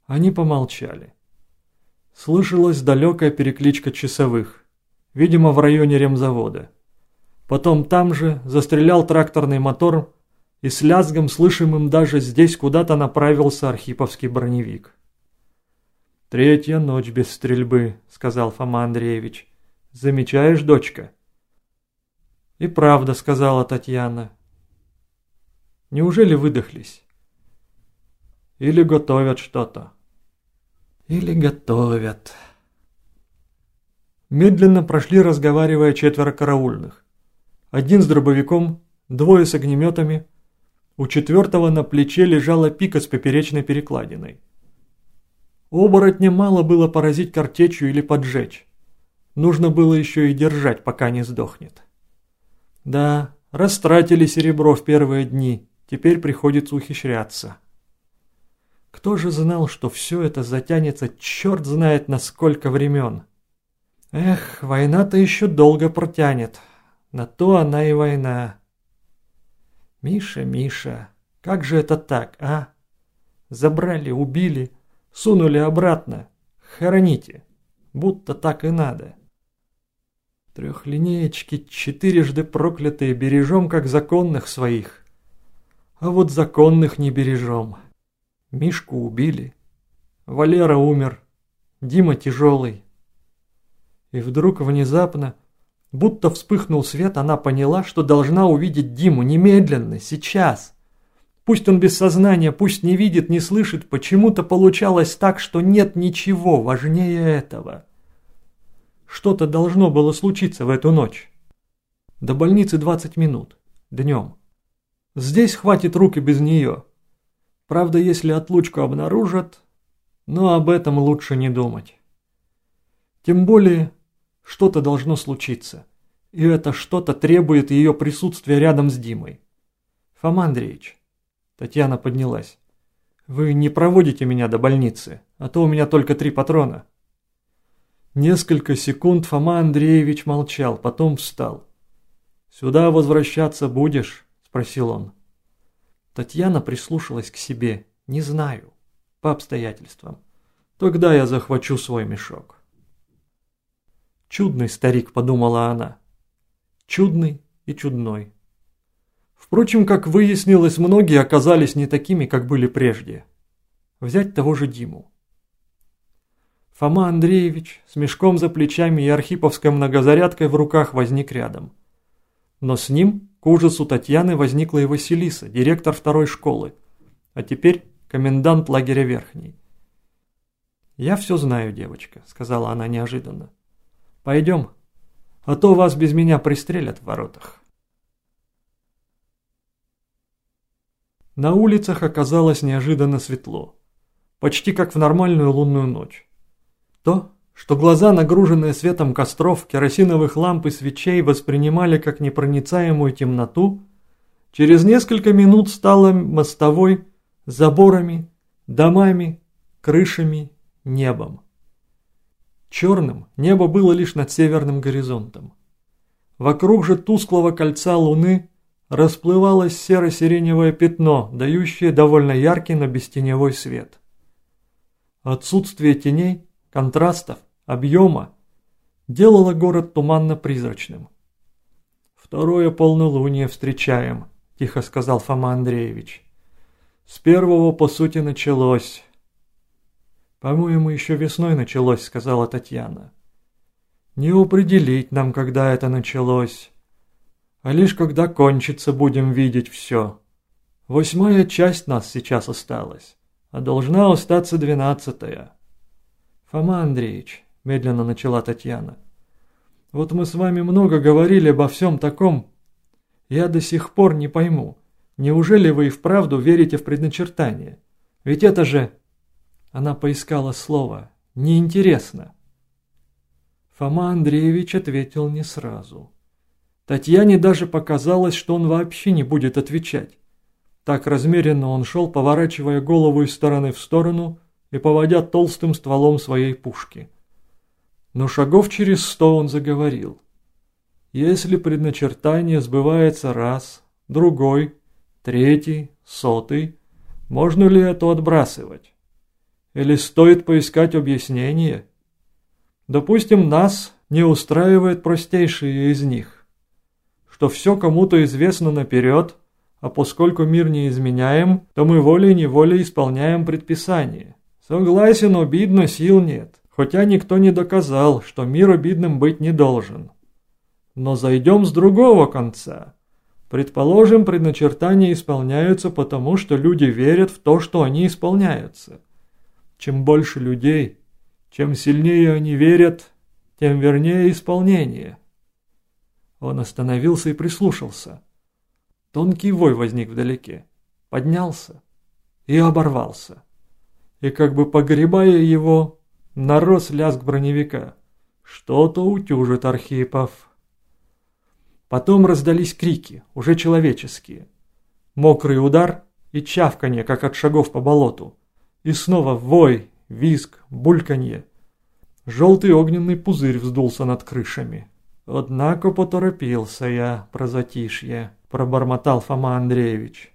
Они помолчали. Слышалась далекая перекличка часовых, видимо, в районе ремзавода. Потом там же застрелял тракторный мотор, и с лязгом, слышимым даже здесь, куда-то направился архиповский броневик. «Третья ночь без стрельбы», — сказал Фома Андреевич. «Замечаешь, дочка?» «И правда», — сказала Татьяна. «Неужели выдохлись? Или готовят что-то?» «Или готовят». Медленно прошли, разговаривая, 4 караульных. 1 с дробовиком, 2 с огнеметами. У 4-го на плече лежала пика с поперечной перекладиной. Оборотня мало было поразить картечью или поджечь. Нужно было еще и держать, пока не сдохнет. Да, растратили серебро в первые дни, теперь приходится ухищряться. Кто же знал, что все это затянется черт знает на сколько времен? Эх, война-то еще долго протянет. На то она и война. Миша, Миша, как же это так, а? Забрали, убили, сунули обратно. Хороните, будто так и надо. Трехлинеечки 4-жды проклятые бережем, как законных своих. А вот законных не бережем. Мишку убили. Валера умер. Дима тяжелый. И вдруг внезапно, будто вспыхнул свет, она поняла, что должна увидеть Диму немедленно, сейчас. Пусть он без сознания, пусть не видит, не слышит, почему-то получалось так, что нет ничего важнее этого. Что-то должно было случиться в эту ночь. До больницы 20 минут. Днем. Здесь хватит рук и без нее. Правда, если отлучку обнаружат, но об этом лучше не думать. Тем более, что-то должно случиться. И это что-то требует ее присутствия рядом с Димой. Фома Андреевич. Татьяна поднялась. Вы не проводите меня до больницы, а то у меня только 3 патрона. Несколько секунд Фома Андреевич молчал, потом встал. «Сюда возвращаться будешь?» – спросил он. Татьяна прислушалась к себе. «Не знаю. По обстоятельствам. Тогда я захвачу свой мешок». «Чудный старик», – подумала она. «Чудный и чудной». Впрочем, как выяснилось, многие оказались не такими, как были прежде. Взять того же Диму. Фома Андреевич с мешком за плечами и архиповской многозарядкой в руках возник рядом. Но с ним, к ужасу Татьяны, возникла и Василиса, директор 2-й школы, а теперь комендант лагеря Верхний. «Я все знаю, девочка», — сказала она неожиданно. «Пойдем, а то вас без меня пристрелят в воротах». На улицах оказалось неожиданно светло, почти как в нормальную лунную ночь. То, что глаза, нагруженные светом костров, керосиновых ламп и свечей, воспринимали как непроницаемую темноту, через несколько минут стало мостовой, заборами, домами, крышами, небом. Черным небо было лишь над северным горизонтом. Вокруг же тусклого кольца луны расплывалось серо-сиреневое пятно, дающее довольно яркий, но бестеневой свет. Отсутствие теней, контрастов, объема делало город туманно-призрачным. «Второе полнолуние встречаем», – тихо сказал Фома Андреевич. «С первого, по сути, началось». «По-моему, еще весной началось», – сказала Татьяна. «Не определить нам, когда это началось. А лишь когда кончится, будем видеть все. 8-я часть нас сейчас осталась, а должна остаться 12-я». «Фома Андреевич», – медленно начала Татьяна, – «вот мы с вами много говорили обо всем таком. Я до сих пор не пойму, неужели вы и вправду верите в предначертание? Ведь это же...» Она поискала слово «неинтересно». Фома Андреевич ответил не сразу. Татьяне даже показалось, что он вообще не будет отвечать. Так размеренно он шел, поворачивая голову из стороны в сторону и поводя толстым стволом своей пушки. Но шагов через 100 он заговорил. «Если предначертание сбывается раз, другой, третий, 100-й, можно ли это отбрасывать? Или стоит поискать объяснение? Допустим, нас не устраивает простейшее из них, что все кому-то известно наперед, а поскольку мир не изменяем, то мы волей-неволей исполняем предписание. Согласен, обидно, сил нет, хотя никто не доказал, что мир обидным быть не должен. Но зайдем с другого конца. Предположим, предначертания исполняются потому, что люди верят в то, что они исполняются. Чем больше людей, чем сильнее они верят, тем вернее исполнение. Он остановился и прислушался. Тонкий вой возник вдалеке, поднялся и оборвался. И как бы погребая его, нарос лязг броневика. Что-то утюжит Архипов. Потом раздались крики, уже человеческие. Мокрый удар и чавканье, как от шагов по болоту. И снова вой, визг, бульканье. Желтый огненный пузырь вздулся над крышами. «Однако поторопился я про затишье», — пробормотал Фома Андреевич.